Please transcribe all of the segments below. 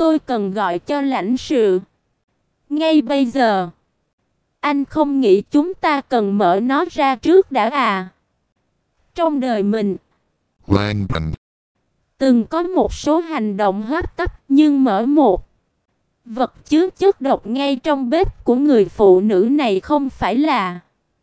Tôi cần gọi cho lãnh sự. Ngay bây giờ. Anh không nghĩ chúng ta cần mở nó ra trước đã à? Trong đời mình, từng có một số hành động hấp tấp, nhưng mở một vật chứa chất độc ngay trong bếp của người phụ nữ này không phải là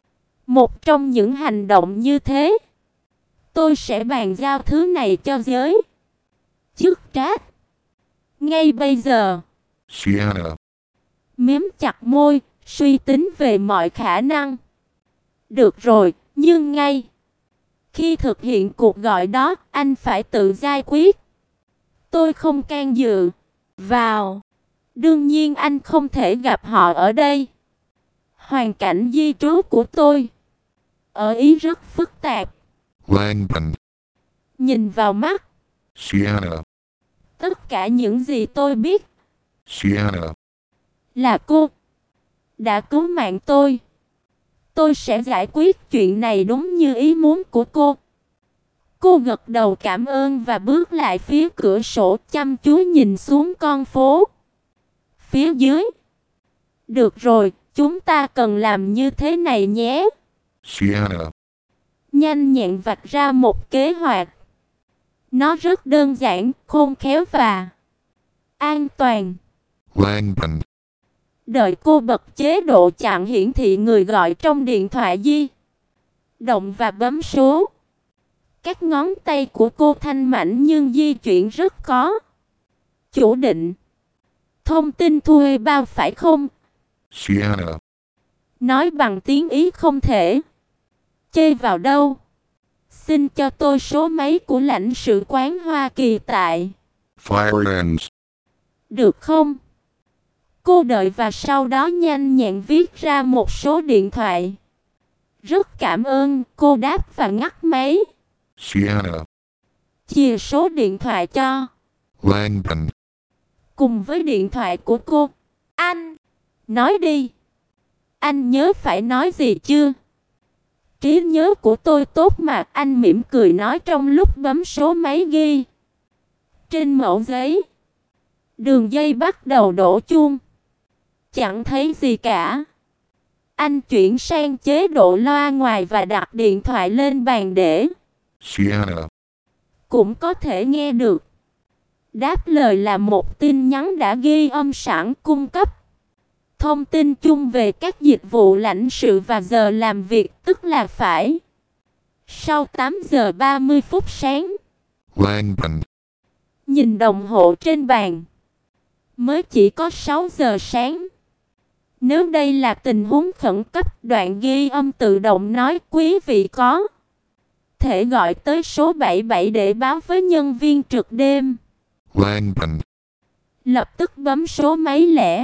một trong những hành động như thế. Tôi sẽ bàn giao thứ này cho giới chức trách. Ngay bây giờ. Sienna. Miếm chặt môi, suy tính về mọi khả năng. Được rồi, nhưng ngay khi thực hiện cuộc gọi đó, anh phải tự giải quyết. Tôi không can dự vào. Đương nhiên anh không thể gặp họ ở đây. Hoàn cảnh di trú của tôi ở Ý rất phức tạp. Langdon. Nhìn vào mắt. Sienna. Tất cả những gì tôi biết Sienna. là cô đã cứu mạng tôi. Tôi sẽ giải quyết chuyện này đúng như ý muốn của cô. Cô gật đầu cảm ơn và bước lại phía cửa sổ, chăm chú nhìn xuống con phố phía dưới. Được rồi, chúng ta cần làm như thế này nhé. Sienna. Nhanh nhẹn vạch ra một kế hoạch. Nó rất đơn giản, khôn khéo và an toàn. Langdon. Đợi cô bật chế độ chặn hiển thị người gọi trong điện thoại di động và bấm số. Các ngón tay của cô thanh mảnh nhưng di chuyển rất có chủ định. Thông tin thuê bao phải không? Sienna. Nói bằng tiếng Ý không thể chê vào đâu. Xin cho tôi số máy của lãnh sự quán Hoa Kỳ tại Firelands. được không? Cô đợi và sau đó nhanh nhẹn viết ra một số điện thoại. Rất cảm ơn, cô đáp và ngắt máy. Sienna. Chìa số điện thoại cho Langdon. cùng với điện thoại của cô. Anh, nói đi. Anh nhớ phải nói gì chưa? Trí nhớ của tôi tốt mà, anh mỉm cười nói trong lúc bấm số máy ghi trên mẩu giấy. Đường dây bắt đầu đổ chuông. Chẳng thấy gì cả. Anh chuyển sang chế độ loa ngoài và đặt điện thoại lên bàn để Sienna. cũng có thể nghe được. Đáp lời là một tin nhắn đã ghi âm sẵn cung cấp thông tin chung về các dịch vụ lãnh sự và giờ làm việc, tức là phải sau 8 giờ 30 phút sáng. Langdon. Nhìn đồng hồ trên bàn, mới chỉ có 6 giờ sáng. Nếu đây là tình huống khẩn cấp, đoạn ghi âm tự động nói quý vị có thể gọi tới số 77 để báo với nhân viên trực đêm. Langdon. Lập tức bấm số máy lẻ.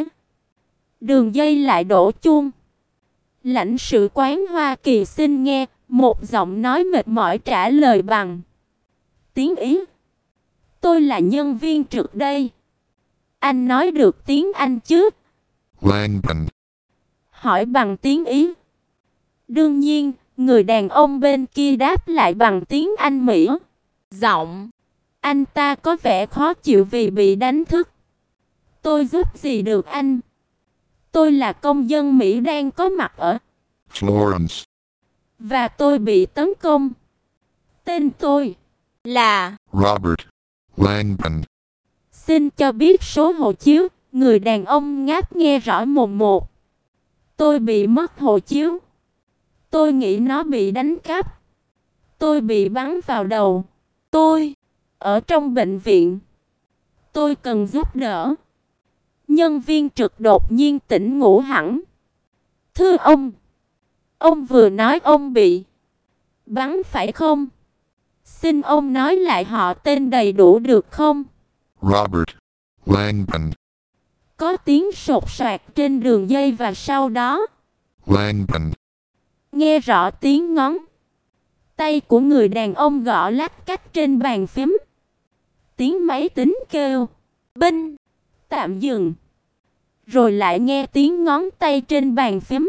Đường dây lại đổ chuông. Lãnh sự quán Hoa Kỳ xin nghe, một giọng nói mệt mỏi trả lời bằng tiếng Ý. Tôi là nhân viên trực đây. Anh nói được tiếng Anh chứ? Langdon. Hỏi bằng tiếng Ý. Đương nhiên, người đàn ông bên kia đáp lại bằng tiếng Anh Mỹ. Giọng anh ta có vẻ khó chịu vì bị đánh thức. Tôi giúp gì được anh? Tôi là công dân Mỹ đang có mặt ở Florence. và tôi bị tấn công. Tên tôi là Robert. Langdon. Xin cho biết số hộ chiếu. Người đàn ông ngáp nghe rõ mồn một. Tôi bị mất hộ chiếu. Tôi nghĩ nó bị đánh cắp. Tôi bị bắn vào đầu. Tôi ở trong bệnh viện. Tôi cần giúp đỡ. Nhân viên trực đột nhiên tỉnh ngủ hẳn. Thưa ông vừa nói ông bị bắn phải không? Xin ông nói lại họ tên đầy đủ được không? Robert. Langdon. Có tiếng sột soạt trên đường dây và sau đó Langdon. nghe rõ tiếng ngón tay của người đàn ông gõ lách cách trên bàn phím. Tiếng máy tính kêu binh, tạm dừng. Rồi lại nghe tiếng ngón tay trên bàn phím.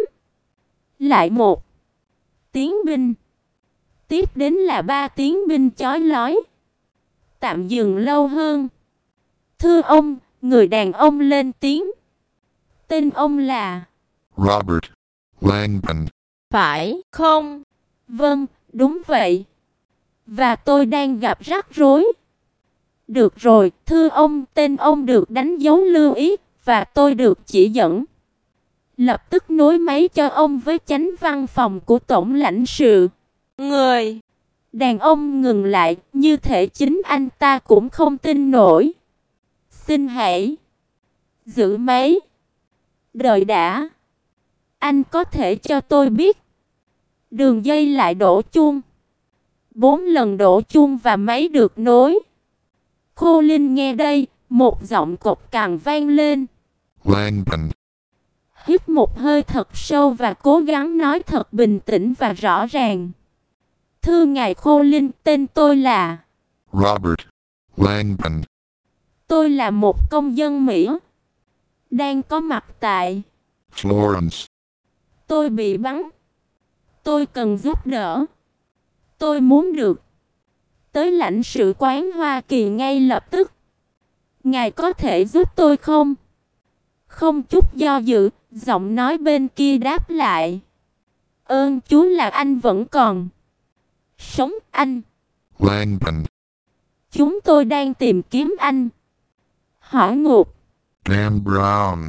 Lại một tiếng binh. Tiếp đến là 3 tiếng binh chói lói. Tạm dừng lâu hơn. Thưa ông, Người đàn ông lên tiếng. Tên ông là Robert Langdon. phải không? Vâng, đúng vậy. Và tôi đang gặp rắc rối. Được rồi, thưa ông, tên ông được đánh dấu lưu ý và tôi được chỉ dẫn. Lập tức nối máy cho ông với chánh văn phòng của tổng lãnh sự. Người đàn ông ngừng lại, như thể chính anh ta cũng không tin nổi. Xin hãy giữ máy. Đợi đã. Anh có thể cho tôi biết. Đường dây lại đổ chuông. 4 lần đổ chuông và máy được nối. Khô Linh nghe đây, một giọng cộc cằn vang lên. Langdon. Hít một hơi thật sâu và cố gắng nói thật bình tĩnh và rõ ràng. Thưa ngài Khô Linh, tên tôi là Robert Langdon. Tôi là một công dân Mỹ. Đang có mặt tại Florence. Tôi bị bắn. Tôi cần giúp đỡ. Tôi muốn được tới lãnh sự quán Hoa Kỳ ngay lập tức. Ngài có thể giúp tôi không? Không chút do dự, giọng nói bên kia đáp lại. Ơn Chúa là anh vẫn còn sống anh. Langdon. Chúng tôi đang tìm kiếm anh. Hỏa ngục. Dan Brown.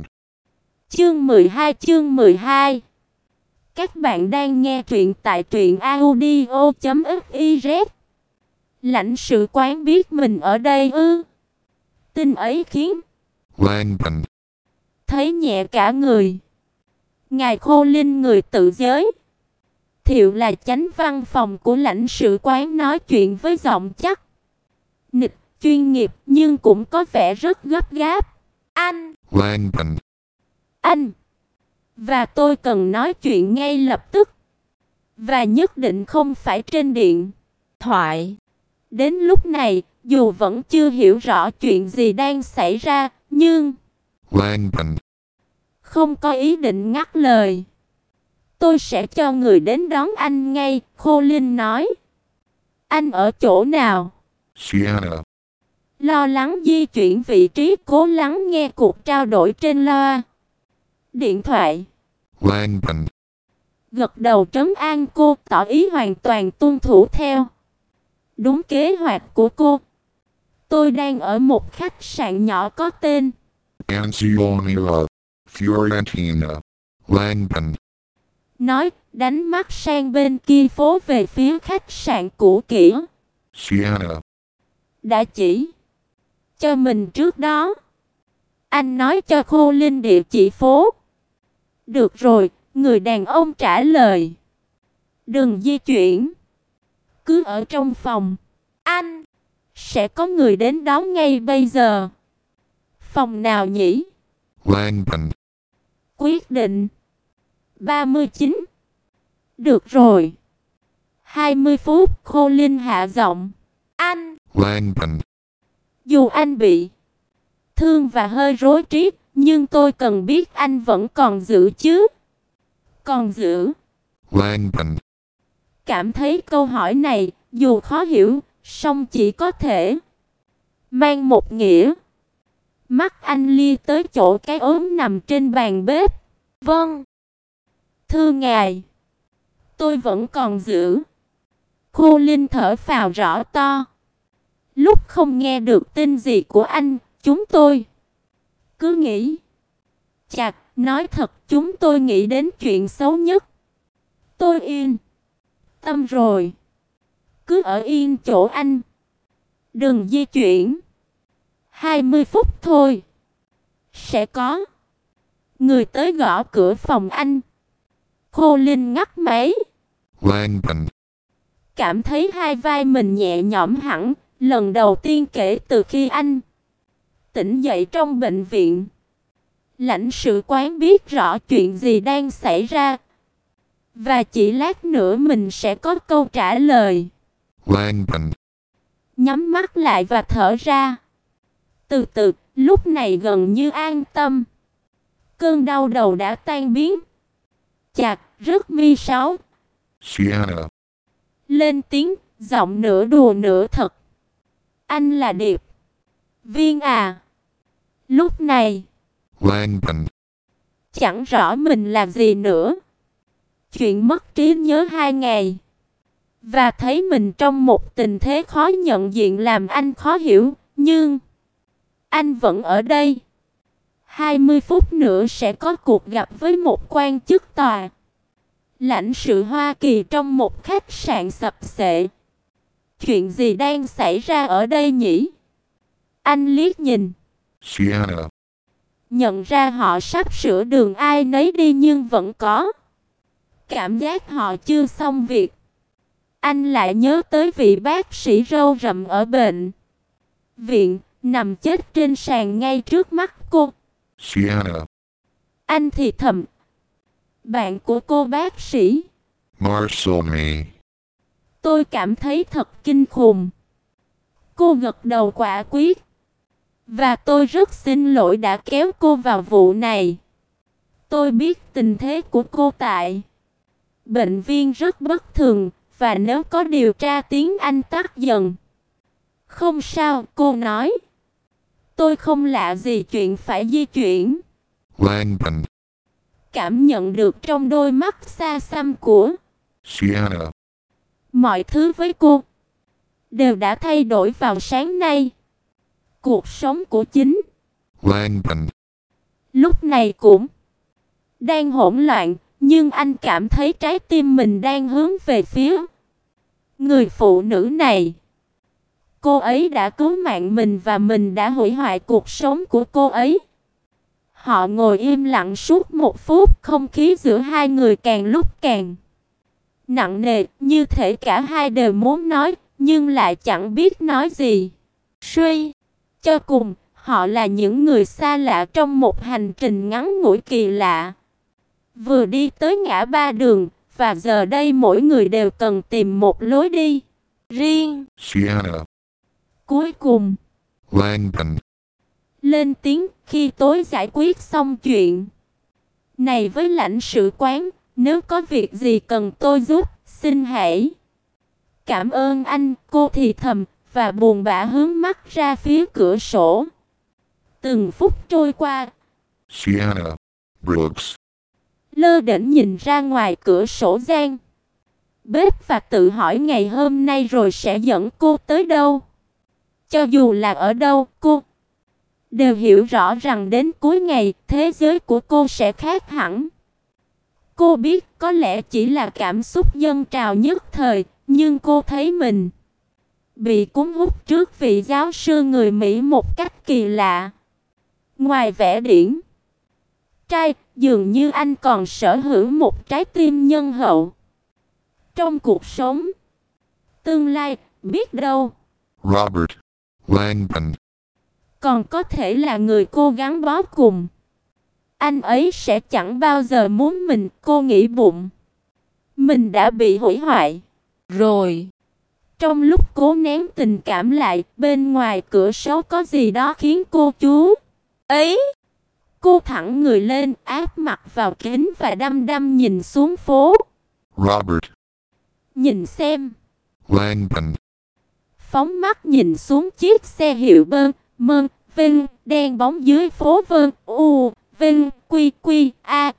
Chương 12. Các bạn đang nghe truyện tại truyệnaudio.fiz. Lãnh sự quán biết mình ở đây ư? Tin ấy khiến Langdon. thấy nhẹ cả người. Ngài Khô Linh người tự giới thiệu là chánh văn phòng của lãnh sự quán, nói chuyện với giọng chắc nịch, chuyên nghiệp nhưng cũng có vẻ rất gấp gáp. Anh. Langdon. Anh. Và tôi cần nói chuyện ngay lập tức. Và nhất định không phải trên điện thoại. Đến lúc này, dù vẫn chưa hiểu rõ chuyện gì đang xảy ra, nhưng Langdon. không có ý định ngắt lời. Tôi sẽ cho người đến đón anh ngay, Khô Linh nói. Anh ở chỗ nào? Sienna. Lo lắng di chuyển vị trí, cố lắng nghe cuộc trao đổi trên loa điện thoại. Langdon. Gật đầu trấn an cô, tỏ ý hoàn toàn tuân thủ theo đúng kế hoạch của cô. Tôi đang ở một khách sạn nhỏ có tên Anzionilla. Fiorentina. Langdon. nói, đánh mắt sang bên kia phố về phía khách sạn cũ kỹ. Sienna. Đã chỉ cho mình trước đó. Anh nói cho Khô Linh địa chỉ phố. Được rồi, người đàn ông trả lời. Đừng di chuyển. Cứ ở trong phòng. Anh sẽ có người đến đón ngay bây giờ. Phòng nào nhỉ? Langdon. Quyết định. 39. Được rồi. 20 phút, Khô Linh hạ giọng. Anh. Langdon. Dù anh bị thương và hơi rối trí, nhưng tôi cần biết anh vẫn còn giữ chứ? Còn giữ? Langdon. Cảm thấy câu hỏi này, dù khó hiểu, song chỉ có thể mang một nghĩa. Mắt anh lia tới chỗ cái ốm nằm trên bàn bếp. Vâng. Thưa ngài, tôi vẫn còn giữ. Khô Linh thở phào rõ to. Lúc không nghe được tin gì của anh, chúng tôi cứ nghĩ. Chặt, nói thật, chúng tôi nghĩ đến chuyện xấu nhất. Tôi yên tâm rồi. Cứ ở yên chỗ anh. Đừng di chuyển. 20 phút thôi. Sẽ có người tới gõ cửa phòng anh. Khô Linh ngắt máy. Langdon. Cảm thấy hai vai mình nhẹ nhõm hẳn. Lần đầu tiên kể từ khi anh tỉnh dậy trong bệnh viện. Lãnh sự quán biết rõ chuyện gì đang xảy ra. Và chỉ lát nữa mình sẽ có câu trả lời. Langdon. Nhắm mắt lại và thở ra. Từ từ, lúc này gần như an tâm. Cơn đau đầu đã tan biến. Chặt, rất mi sáu. Sienna. Lên tiếng, giọng nửa đùa nửa thật. Anh là Điệp Viên à? Lúc này, Langdon, chẳng rõ mình làm gì nữa. Chuyện mất trí nhớ 2 ngày. Và thấy mình trong một tình thế khó nhận diện làm anh khó hiểu. Nhưng anh vẫn ở đây. 20 phút nữa sẽ có cuộc gặp với một quan chức tòa lãnh sự Hoa Kỳ trong một khách sạn sập xệ. Chuyện gì đang xảy ra ở đây nhỉ? Anh liếc nhìn. Sienna, Nhận ra họ sắp sửa đường ai nấy đi nhưng vẫn có cảm giác họ chưa xong việc. Anh lại nhớ tới vị bác sĩ râu rậm ở bệnh viện, nằm chết trên sàn ngay trước mắt cô. Sienna, Anh thì thầm. Bạn của cô bác sĩ. Marcelme, Tôi cảm thấy thật kinh khủng. Cô gật đầu quả quyết. Và tôi rất xin lỗi đã kéo cô vào vụ này. Tôi biết tình thế của cô tại bệnh viện rất bất thường. Và nếu có điều tra tiếng Anh tắt dần. Không sao, cô nói. Tôi không lạ gì chuyện phải di chuyển. Langdon, Cảm nhận được trong đôi mắt xa xăm của Sienna, mọi thứ với cô đều đã thay đổi vào sáng nay. Cuộc sống của chính Langdon, lúc này cũng đang hỗn loạn. Nhưng anh cảm thấy trái tim mình đang hướng về phía người phụ nữ này. Cô ấy đã cứu mạng mình và mình đã hủy hoại cuộc sống của cô ấy. Họ ngồi im lặng suốt 1 phút. Không khí giữa hai người càng lúc càng nặng nề, như thể cả hai đều muốn nói, nhưng lại chẳng biết nói gì. Suy cho cùng, họ là những người xa lạ trong một hành trình ngắn ngủi kỳ lạ. Vừa đi tới ngã ba đường, và giờ đây mỗi người đều cần tìm một lối đi riêng. Sienna, Cuối cùng, Langdon, lên tiếng khi tôi giải quyết xong chuyện này với lãnh sự quán. Nếu có việc gì cần tôi giúp, xin hãy. Cảm ơn anh, cô thì thầm, và buồn bã hướng mắt ra phía cửa sổ. Từng phút trôi qua, Sienna, Brooks, lơ đễnh nhìn ra ngoài cửa sổ gian bếp và tự hỏi ngày hôm nay rồi sẽ dẫn cô tới đâu. Cho dù là ở đâu, cô đều hiểu rõ rằng đến cuối ngày, thế giới của cô sẽ khác hẳn. Cô biết có lẽ chỉ là cảm xúc dâng trào nhất thời, nhưng cô thấy mình bị cuốn hút trước vị giáo sư người Mỹ một cách kỳ lạ. Ngoài vẻ điển trai, dường như anh còn sở hữu một trái tim nhân hậu. Trong cuộc sống tương lai, biết đâu Robert, Langdon, còn có thể là người cô gắn bó cùng. Anh ấy sẽ chẳng bao giờ muốn mình. Cô nghĩ bụng mình đã bị hủy hoại rồi. Trong lúc cố nén tình cảm lại, bên ngoài cửa sổ có gì đó khiến cô chú ấy. Cô thẳng người lên, áp mặt vào kính và đăm đăm nhìn xuống phố. Robert, Nhìn xem. Langdon, Phóng mắt nhìn xuống chiếc xe hiệu bơn, mơn, vinh, đen bóng dưới phố Vân, U, Vinh, Quy, Quy, A.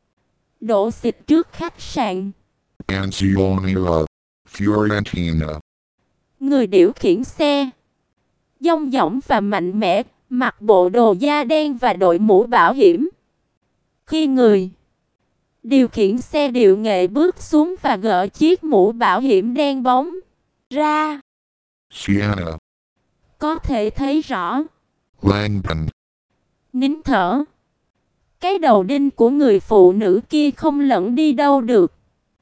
Đổ xịt trước khách sạn. Anzionilla, Fiorentina, Người điều khiển xe dong dỏng và mạnh mẽ, mặc bộ đồ da đen và đội mũ bảo hiểm. Khi người điều khiển xe điệu nghệ bước xuống và gỡ chiếc mũ bảo hiểm đen bóng ra, Sienna, có thể thấy rõ. Langdon, Nín thở. Cái đầu đinh của người phụ nữ kia không lẫn đi đâu được.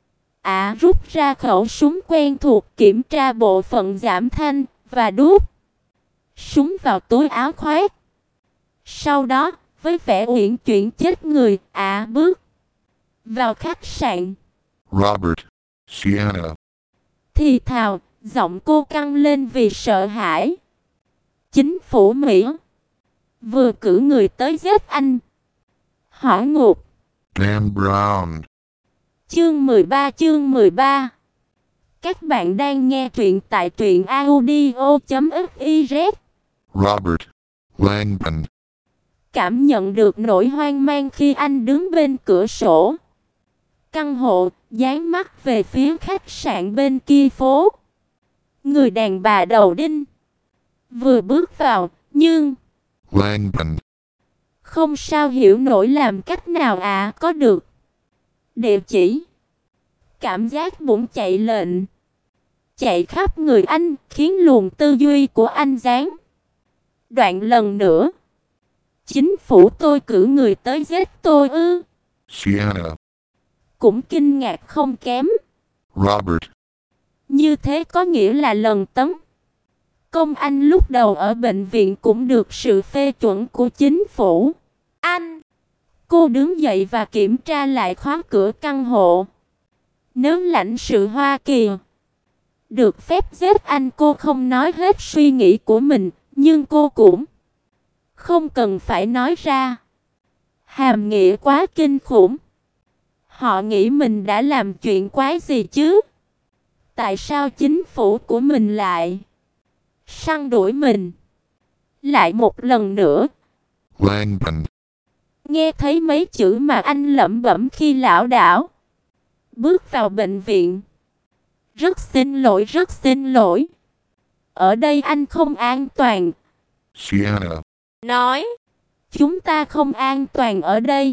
Rút ra khẩu súng quen thuộc, kiểm tra bộ phận giảm thanh và đút súng vào túi áo khoác. Sau đó, với vẻ uyển chuyển chết người, bước vào khách sạn. Robert, Sienna, Thì thào, giọng cô căng lên vì sợ hãi. Chính phủ Mỹ vừa cử người tới giết anh. Hỏa ngục. Dan Brown, Chương 13. Các bạn đang nghe truyện tại truyện audio.fiz. Robert, Langdon, Cảm nhận được nỗi hoang mang khi anh đứng bên cửa sổ căn hộ, dán mắt về phía khách sạn bên kia phố. Người đàn bà đầu đinh vừa bước vào, nhưng Langdon. không sao hiểu nổi làm cách nào có được địa chỉ. Cảm giác muốn chạy lệnh chạy khắp người anh, khiến luồng tư duy của anh gián đoạn lần nữa. Chính phủ tôi cử người tới giết tôi ư? Sienna. Cũng kinh ngạc không kém. Robert. Như thế có nghĩa là lần tấn công anh lúc đầu ở bệnh viện cũng được sự phê chuẩn của chính phủ. Anh! Cô đứng dậy và kiểm tra lại khóa cửa căn hộ. Nếu lãnh sự Hoa Kỳ được phép giết anh, cô không nói hết suy nghĩ của mình, nhưng cô cũng không cần phải nói ra. Hàm nghĩa quá kinh khủng. Họ nghĩ mình đã làm chuyện quái gì chứ? Tại sao chính phủ của mình lại săn đuổi mình? Lại một lần nữa. Langdon. Nghe thấy mấy chữ mà anh lẩm bẩm khi lảo đảo bước vào bệnh viện. Rất xin lỗi, rất xin lỗi. Ở đây anh không an toàn. Sienna. Nói. Chúng ta không an toàn ở đây.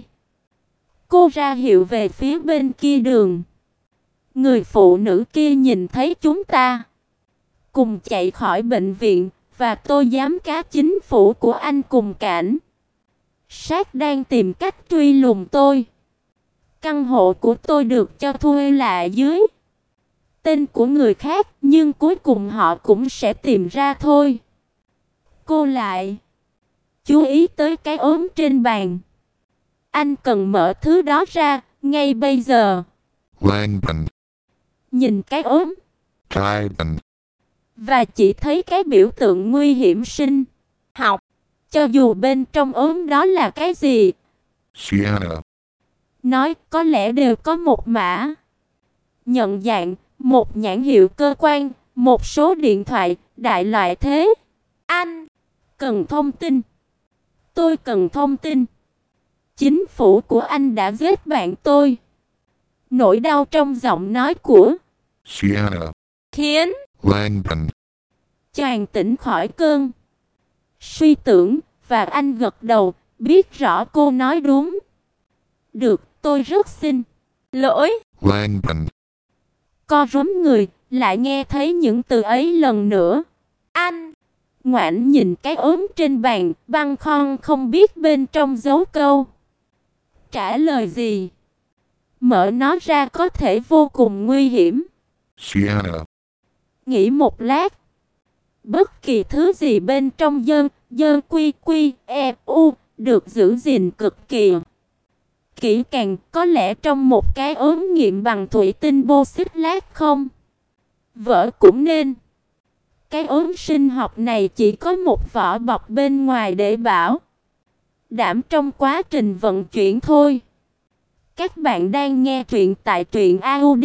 Cô ra hiệu về phía bên kia đường. Người phụ nữ kia nhìn thấy chúng ta cùng chạy khỏi bệnh viện, và tôi giám cá chính phủ của anh cùng cảnh sát đang tìm cách truy lùng tôi. Căn hộ của tôi được cho thuê lại dưới tên của người khác, nhưng cuối cùng họ cũng sẽ tìm ra thôi. Cô lại chú ý tới cái ốm trên bàn. Anh cần mở thứ đó ra ngay bây giờ. Langdon. Nhìn cái ốm Tyden. và chỉ thấy cái biểu tượng nguy hiểm sinh học. Cho dù bên trong ốm đó là cái gì, Sienna. nói có lẽ đều có một mã nhận dạng, một nhãn hiệu cơ quan, một số điện thoại, đại loại thế. Anh cần thông tin. Tôi cần thông tin. Chính phủ của anh đã giết bạn tôi. Nỗi đau trong giọng nói của Sienna. khiến Langdon. chàng tỉnh khỏi cơn suy tưởng, và anh gật đầu, biết rõ cô nói đúng. Được, tôi rất xin lỗi. Langdon. Co rúm người, lại nghe thấy những từ ấy lần nữa. Anh ngoảnh nhìn cái ốm trên bàn, băn khoăn không biết bên trong giấu câu trả lời gì. Mở nó ra có thể vô cùng nguy hiểm. Sienna. Nghĩ một lát. Bất kỳ thứ gì bên trong dơn quy quy e u được giữ gìn cực kỳ kỹ càng, có lẽ trong một cái ốm nghiệm bằng thủy tinh bô xít lát không? Vỡ cũng nên. Cái ốm sinh học này chỉ có một vỏ bọc bên ngoài để bảo đảm trong quá trình vận chuyển thôi. Các bạn đang nghe truyện tại truyện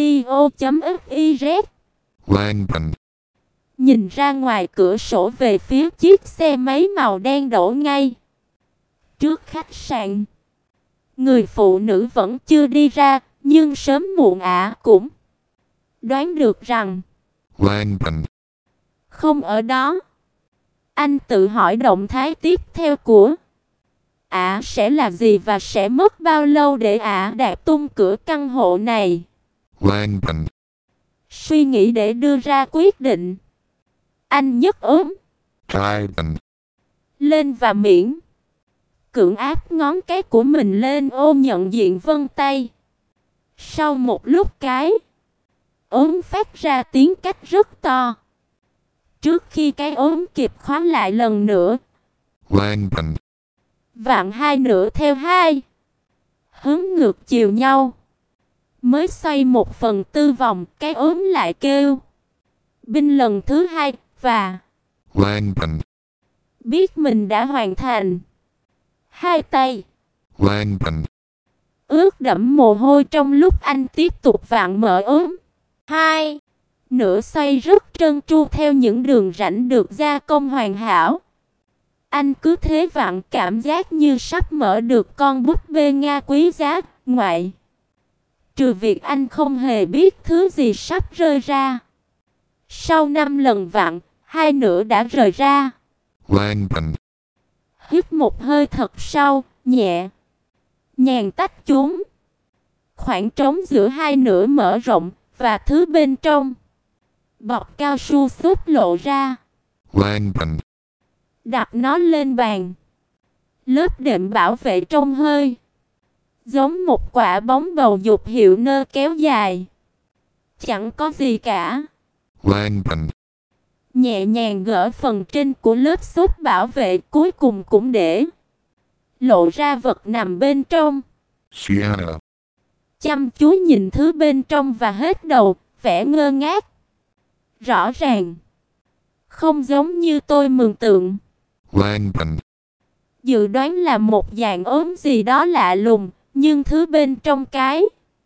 audio.fiz. Langdon. Nhìn ra ngoài cửa sổ về phía chiếc xe máy màu đen đổ ngay trước khách sạn. Người phụ nữ vẫn chưa đi ra, nhưng sớm muộn cũng đoán được rằng Langdon. không ở đó. Anh tự hỏi động thái tiếp theo của sẽ là gì và sẽ mất bao lâu để đạp tung cửa căn hộ này. Langdon. Suy nghĩ để đưa ra quyết định. Anh nhấc ốm Tyden. lên và miễn cưỡng áp ngón cái của mình lên ô nhận diện vân tay. Sau một lúc cái ốm phát ra tiếng cách rất to. Trước khi cái ốm kịp khóa lại lần nữa. Langdon. Vặn hai nửa theo hai hướng ngược chiều nhau. Mới xoay 1/4 vòng, cái ốm lại kêu binh lần thứ hai, và Langdon. biết mình đã hoàn thành. Hai tay Langdon. ướt đẫm mồ hôi trong lúc anh tiếp tục vặn mở ốm. Hai nửa xoay rất trơn tru theo những đường rãnh được gia công hoàn hảo. Anh cứ thế vặn, cảm giác như sắp mở được con búp bê Nga quý giá, ngoại trừ việc anh không hề biết thứ gì sắp rơi ra. Sau 5 lần vặn, 2 nửa đã rời ra. Langdon. Hít một hơi thật sâu, nhẹ nhàng tách chúng. Khoảng trống giữa 2 nửa mở rộng, và thứ bên trong bọc cao su xốp lộ ra. Langdon. Đặt nó lên bàn. Lớp đệm bảo vệ trong hơi giống một quả bóng bầu dục hiệu nơ kéo dài. Chẳng có gì cả. Langdon. Nhẹ nhàng gỡ phần trên của lớp xốp bảo vệ, cuối cùng cũng để lộ ra vật nằm bên trong. Sienna. Chăm chú nhìn thứ bên trong và hết đầu, vẻ ngơ ngác. Rõ ràng không giống như tôi mường tượng. Langdon. Dự đoán là một dạng ốm gì đó lạ lùng, nhưng thứ bên trong cái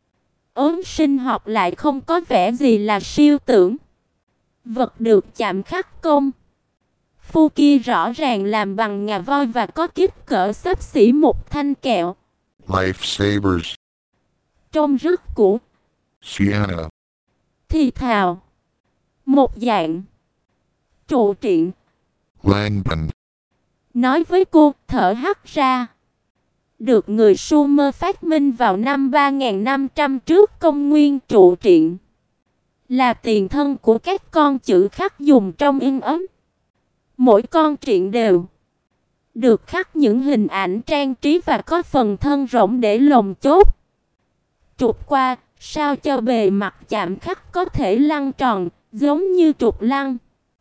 ốm sinh học lại không có vẻ gì là siêu tưởng. Vật được chạm khắc công phu kia rõ ràng làm bằng ngà voi và có kích cỡ xấp xỉ một thanh kẹo. Life Savers. Trông rất cũ. Sienna. Thì thào. Một dạng trụ truyện. Langdon. Nói với cô, thở hắt ra. Được người Sumer phát minh vào năm 3500 trước công nguyên. Trụ truyện là tiền thân của các con chữ khắc dùng trong in ấn. Mỗi con truyện đều được khắc những hình ảnh trang trí và có phần thân rỗng để lồng chốt. Trục qua, sao cho bề mặt chạm khắc có thể lăn tròn, giống như trục lăn.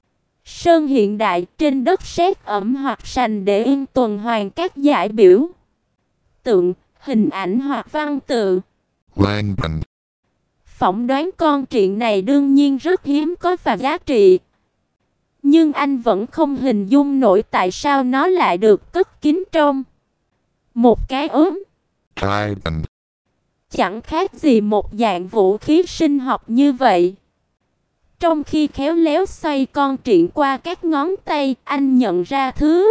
Sơn hiện đại trên đất sét ẩm hoặc sành để in tuần hoàn các giải biểu tượng, hình ảnh hoặc văn tự. Langdon. Phỏng đoán con truyện này đương nhiên rất hiếm có và giá trị. Nhưng anh vẫn không hình dung nổi tại sao nó lại được cất kín trong một cái ốm. Trident. Chẳng khác gì một dạng vũ khí sinh học như vậy. Trong khi khéo léo xoay con truyện qua các ngón tay, anh nhận ra thứ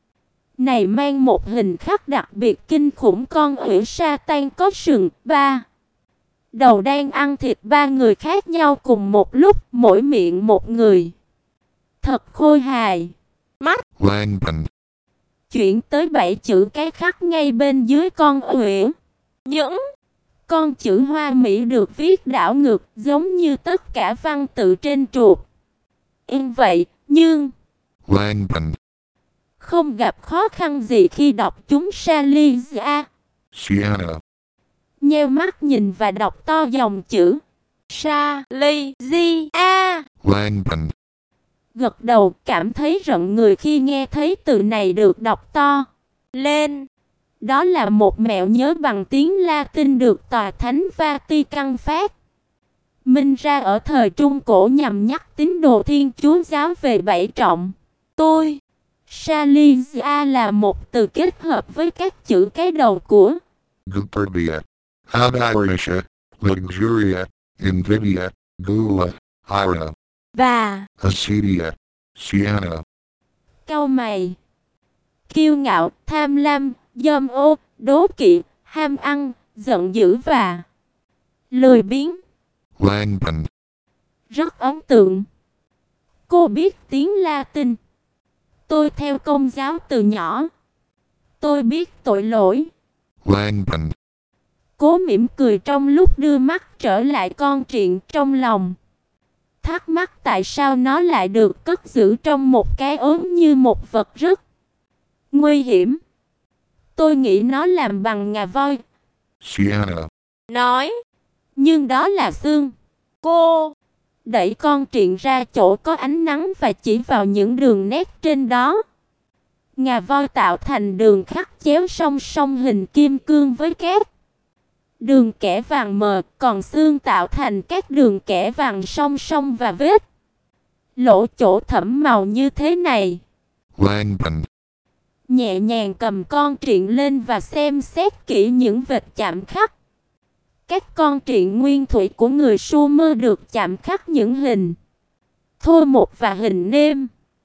này mang một hình khắc đặc biệt kinh khủng. Con ủy sa tan có sừng, 3 đầu đang ăn thịt 3 người khác nhau cùng một lúc, mỗi miệng một người. Thật khôi hài. Mắt. Langdon. Chuyển tới 7 chữ cái khắc ngay bên dưới con ủy. Những con chữ hoa mỹ được viết đảo ngược, giống như tất cả văn tự trên trục in vậy, nhưng Langdon. không gặp khó khăn gì khi đọc chúng. Salizia Sienna. nheo mắt nhìn và đọc to dòng chữ Salizia. Langdon. Gật đầu, cảm thấy rợn người khi nghe thấy từ này được đọc to lên. Đó là một mẹo nhớ bằng tiếng Latin được tòa thánh Vatican phát minh ra ở thời Trung Cổ nhằm nhắc tín đồ Thiên Chúa giáo về 7 trọng tôi. Salizia là một từ kết hợp với các chữ cái đầu của Guperdia. Adarisha. Luxuria. Invidia. Gula. Ira. và Acedia. Sienna. cau mày, kiêu ngạo, tham lam, dâm ô, đố kỵ, ham ăn, giận dữ và lười biếng. Langdon. Rất ấn tượng. Cô biết tiếng Latin. Tôi theo Công giáo từ nhỏ. Tôi biết tội lỗi. Langdon. Cố mỉm cười trong lúc đưa mắt trở lại con truyện, trong lòng thắc mắc tại sao nó lại được cất giữ trong một cái ốm như một vật rất nguy hiểm. Tôi nghĩ nó làm bằng ngà voi. Sienna. Nói. Nhưng đó là xương. Cô đẩy con truyện ra chỗ có ánh nắng và chỉ vào những đường nét trên đó. Ngà voi tạo thành đường khắc chéo song song hình kim cương với các đường kẻ vàng mờ, còn xương tạo thành các đường kẻ vàng song song và vết lỗ chỗ thẫm màu như thế này. Langdon. Nhẹ nhàng cầm con truyện lên và xem xét kỹ những vệt chạm khắc. Các con truyện nguyên thủy của người Sumer được chạm khắc những hình thô một và hình nêm.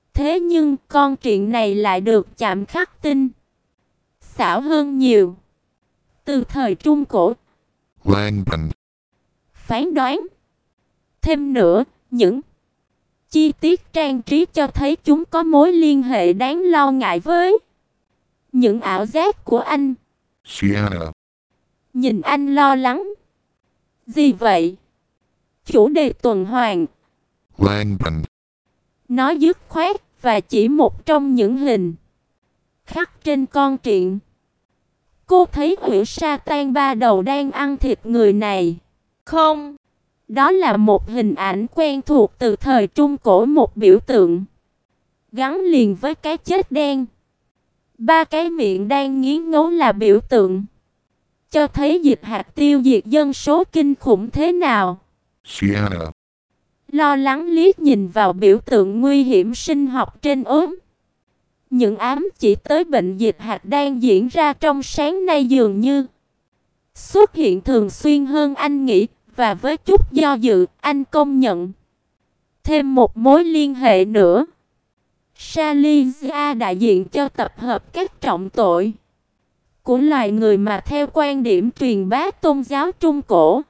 Thế nhưng con truyện này lại được chạm khắc tinh xảo hơn nhiều. Từ thời Trung Cổ, Langban. phán đoán. Thêm nữa, những chi tiết trang trí cho thấy chúng có mối liên hệ đáng lo ngại với những ảo giác của anh. Sienna. Nhìn anh lo lắng. Gì vậy? Chủ đề tuần hoàn. Langban. Nói dứt khoát và chỉ một trong những hình khắc trên con truyện. Cô thấy Hủy Sa Tan ba đầu đang ăn thịt người này. Không, đó là một hình ảnh quen thuộc từ thời Trung Cổ, một biểu tượng gắn liền với cái chết đen. Ba cái miệng đang nghiến ngấu là biểu tượng cho thấy dịch hạt tiêu diệt dân số kinh khủng thế nào. Sienna. Lo lắng liếc nhìn vào biểu tượng nguy hiểm sinh học trên ốm. Những ám chỉ tới bệnh dịch hạt đang diễn ra trong sáng nay dường như xuất hiện thường xuyên hơn anh nghĩ, và với chút do dự, anh công nhận thêm một mối liên hệ nữa. Salizia đại diện cho tập hợp các trọng tội của loài người mà theo quan điểm truyền bá tôn giáo Trung Cổ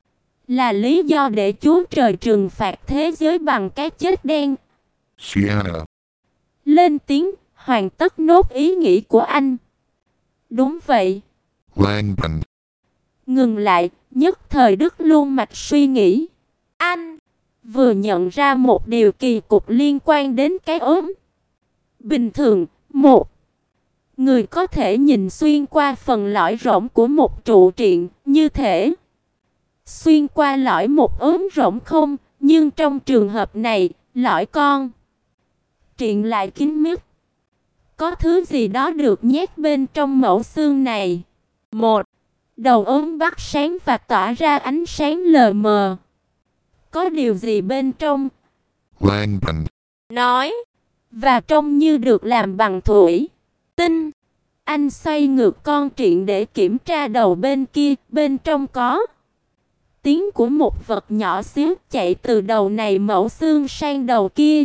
là lý do để Chúa Trời trừng phạt thế giới bằng cái chết đen. Sienna. Lên tiếng, hoàn tất nốt ý nghĩ của anh. Đúng vậy. Langban. Ngừng lại, nhất thời Đức luôn mạch suy nghĩ. Anh vừa nhận ra một điều kỳ cục liên quan đến cái ốm. Bình thường, một người có thể nhìn xuyên qua phần lõi rỗng của một trụ truyện, như thể xuyên qua lõi một ốm rỗng không, nhưng trong trường hợp này, lõi con truyện lại kín mít. Có thứ gì đó được nhét bên trong mẫu xương này. Một đầu ốm bắt sáng và tỏa ra ánh sáng lờ mờ. Có điều gì bên trong? Langban. Nói. Và trông như được làm bằng thủy tinh. Anh xoay ngược con truyện để kiểm tra đầu bên kia. Bên trong có tiếng của một vật nhỏ xíu chạy từ đầu này mẫu xương sang đầu kia,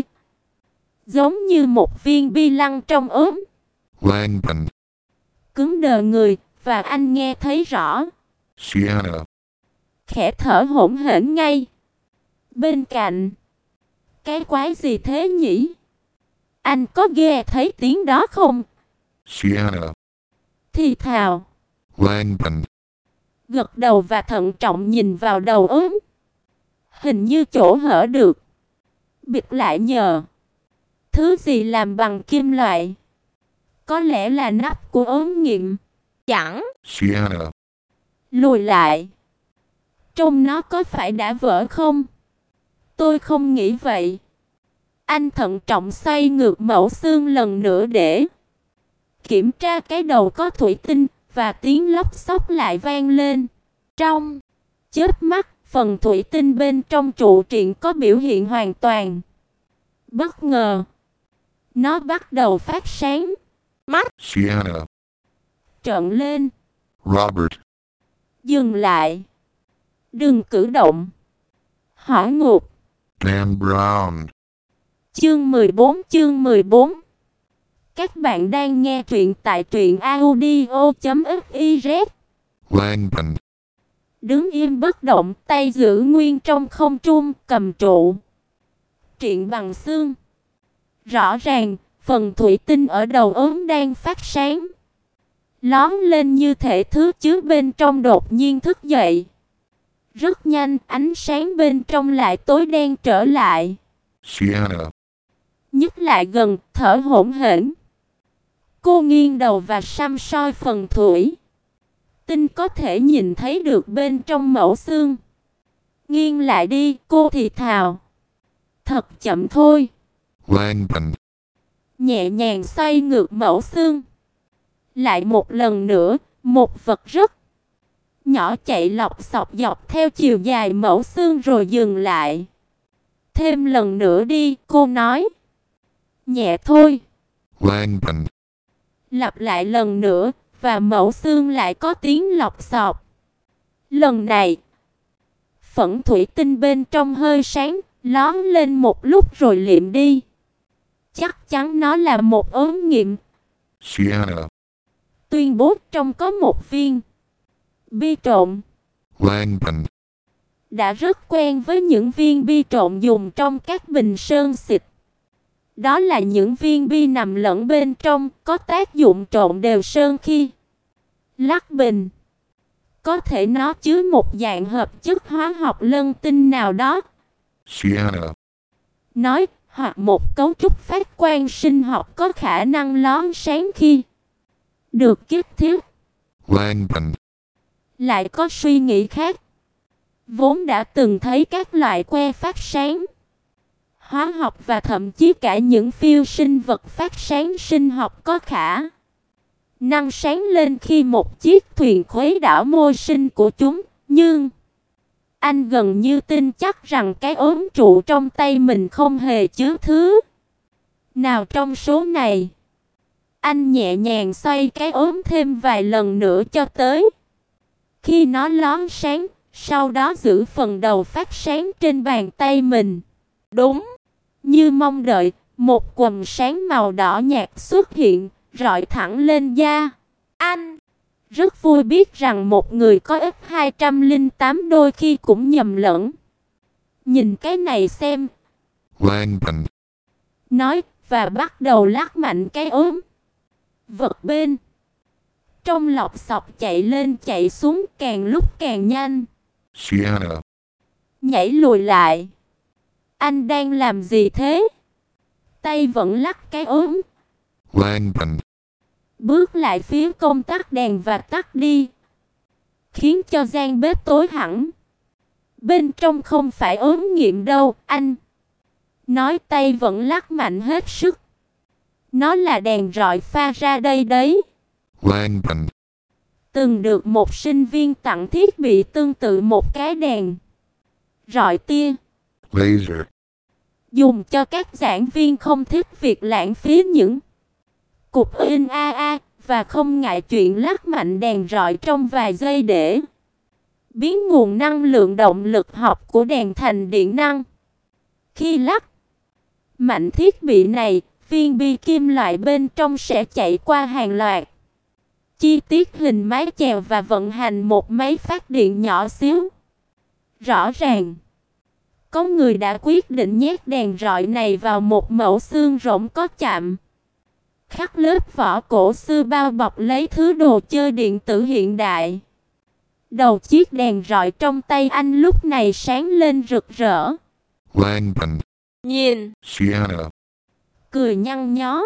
giống như một viên bi lăng trong ốm. Langban. Cứng đờ người, và anh nghe thấy rõ. Sienna. Khẽ thở hổn hển ngay. Bên cạnh. Cái quái gì thế nhỉ? Anh có nghe thấy tiếng đó không? Sienna. Thì thào. Langban. Gật đầu và thận trọng nhìn vào đầu ốm. Hình như chỗ hở được bịt lại nhờ thứ gì làm bằng kim loại. Có lẽ là nắp của ốm nghiệm. Chẳng. Sienna. Lùi lại. Trông nó có phải đã vỡ không? Tôi không nghĩ vậy. Anh thận trọng xoay ngược mẫu xương lần nữa để kiểm tra cái đầu có thủy tinh, và tiếng lóc xóc lại vang lên. Trong chớp mắt, phần thủy tinh bên trong trụ truyện có biểu hiện hoàn toàn bất ngờ. Nó bắt đầu phát sáng. Mắt Sienna. trợn lên. Robert. Dừng lại. Đừng cử động. Hỏa ngục. Dan Brown. Chương 14. Các bạn đang nghe truyện tại truyệnaudio.fiz. Langban. Đứng im bất động, tay giữ nguyên trong không trung, cầm trụ truyện bằng xương. Rõ ràng, phần thủy tinh ở đầu ốm đang phát sáng, lóe lên như thể thứ chứa bên trong đột nhiên thức dậy. Rất nhanh, ánh sáng bên trong lại tối đen trở lại. Sienna. Nhích lại gần, thở hổn hển. Cô nghiêng đầu và săm soi phần thủy tinh có thể nhìn thấy được bên trong mẫu xương. Nghiêng lại đi, cô thì thào. Thật chậm thôi. Langban. Nhẹ nhàng xoay ngược mẫu xương. Lại một lần nữa, một vật rất nhỏ chạy lọc xọc dọc theo chiều dài mẫu xương rồi dừng lại. Thêm lần nữa đi, cô nói. Nhẹ thôi. Langban. Lặp lại lần nữa, và mẫu xương lại có tiếng lọc xọc. Lần này, phẫn thủy tinh bên trong hơi sáng, lóe lên một lúc rồi liệm đi. chắc chắn nó là một ống nghiệm. Sienna, Tuyên bố trong có một viên bi trộn. Langdon, Đã rất quen với những viên bi trộn dùng trong các bình sơn xịt. Đó là những viên bi nằm lẫn bên trong, có tác dụng trộn đều sơn khi lắc bình. Có thể nó chứa một dạng hợp chất hóa học lân tinh nào đó. Sienna, Nói, hoặc một cấu trúc phát quang sinh học có khả năng lóe sáng khi được kích thích. Langdon, Lại có suy nghĩ khác. Vốn đã từng thấy các loại que phát sáng hóa học và thậm chí cả những phiêu sinh vật phát sáng sinh học có khả năng sáng lên khi một chiếc thuyền khuấy đảo môi sinh của chúng. Nhưng anh gần như tin chắc rằng cái ốm trụ trong tay mình không hề chứa thứ nào trong số này. Anh nhẹ nhàng xoay cái ốm thêm vài lần nữa cho tới khi nó lóe sáng, sau đó giữ phần đầu phát sáng trên bàn tay mình. Đúng như mong đợi, một quầng sáng màu đỏ nhạt xuất hiện, rọi thẳng lên da. Anh rất vui biết rằng một người có ít 208 đôi khi cũng nhầm lẫn. Nhìn cái này xem. Langdon, Nói và bắt đầu lắc mạnh cái ốm. Vật bên trong lọc xọc chạy lên chạy xuống càng lúc càng nhanh. Sienna, Nhảy lùi lại. Anh đang làm gì thế? Tay vẫn lắc cái ốm. Langdon, Bước lại phía công tắc đèn và tắt đi, khiến cho gian bếp tối hẳn. Bên trong không phải ốm nghiệm đâu, anh. Nói tay vẫn lắc mạnh hết sức. Nó là đèn rọi pha ra đây đấy. Langdon, Từng được một sinh viên tặng thiết bị tương tự một cái đèn rọi tia, Laser, dùng cho các giảng viên không thích việc lãng phí những cục in và không ngại chuyện lắc mạnh đèn rọi trong vài giây để biến nguồn năng lượng động lực học của đèn thành điện năng. Khi lắc mạnh thiết bị này, viên bi kim loại bên trong sẽ chạy qua hàng loạt chi tiết hình mái chèo và vận hành một máy phát điện nhỏ xíu. Rõ ràng, có người đã quyết định nhét đèn rọi này vào một mẫu xương rỗng có chạm khắc lớp vỏ cổ xưa bao bọc lấy thứ đồ chơi điện tử hiện đại. Đầu chiếc đèn rọi trong tay anh lúc này sáng lên rực rỡ. Langdon, Nhìn, Sienna, cười nhăn nhó.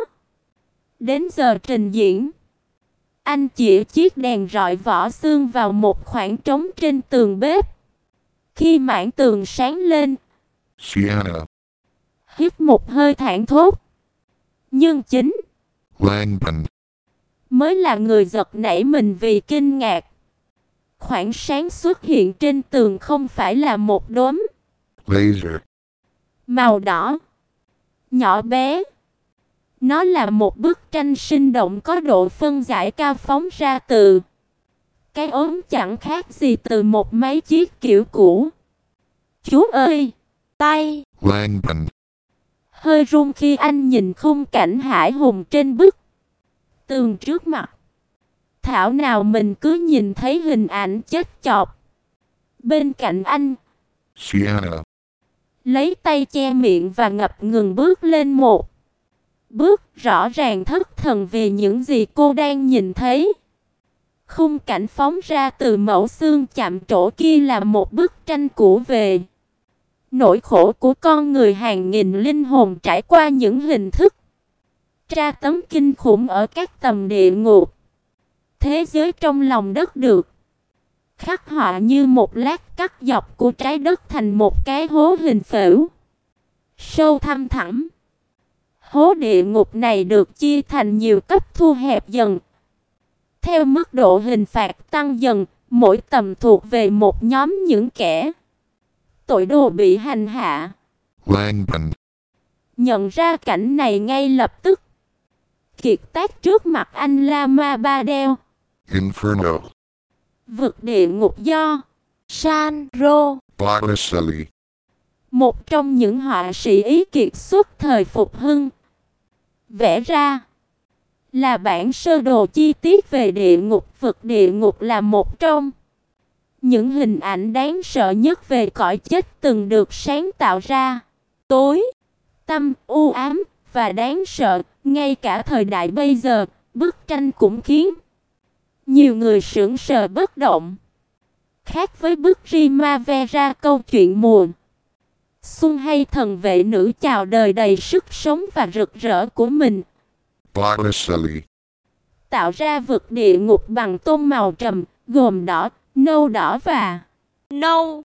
Đến giờ trình diễn, anh chĩa chiếc đèn rọi vỏ xương vào một khoảng trống trên tường bếp. Khi mảng tường sáng lên, Sienna, hít một hơi thản thốt. Nhưng chính Langdon, mới là người giật nảy mình vì kinh ngạc. Khoảng sáng xuất hiện trên tường không phải là một đốm Laser, màu đỏ nhỏ bé. Nó là một bức tranh sinh động có độ phân giải cao phóng ra từ cái ốm chẳng khác gì từ một máy chiết kiểu cũ. Chú ơi! Tay Langdon, hơi run khi anh nhìn khung cảnh hải hùng trên bức tường trước mặt. Thảo nào mình cứ nhìn thấy hình ảnh chết chọc. Bên cạnh anh, Sienna, lấy tay che miệng và ngập ngừng bước lên một bước, rõ ràng thất thần vì những gì cô đang nhìn thấy. Khung cảnh phóng ra từ mẫu xương chạm trổ kia là một bức tranh cũ về nỗi khổ của con người hàng nghìn linh hồn trải qua những hình thức tra tấn kinh khủng ở các tầng địa ngục. Thế giới trong lòng đất được khắc họa như một lát cắt dọc của trái đất thành một cái hố hình phễu sâu thăm thẳm. Hố địa ngục này được chia thành nhiều cấp thu hẹp dần theo mức độ hình phạt tăng dần, mỗi tầm thuộc về một nhóm những kẻ tội đồ bị hành hạ. Langdon, Nhận ra cảnh này ngay lập tức, kiệt tác trước mặt anh Lama Badel. Inferno, Vực địa ngục do Sandro, Botticelli, một trong những họa sĩ Ý kiệt xuất thời phục hưng, Vẽ ra là bản sơ đồ chi tiết về địa ngục. Vực địa ngục là một trong những hình ảnh đáng sợ nhất về cõi chết từng được sáng tạo ra. Tối tăm, u ám và đáng sợ, ngay cả thời đại bây giờ, bức tranh cũng khiến nhiều người sững sờ bất động. Khác với bức Primavera, câu chuyện mùa xuân hay thần vệ nữ chào đời đầy sức sống và rực rỡ của mình, Botticelli. tạo ra vực địa ngục bằng tông màu trầm, gồm đỏ, nâu và nâu.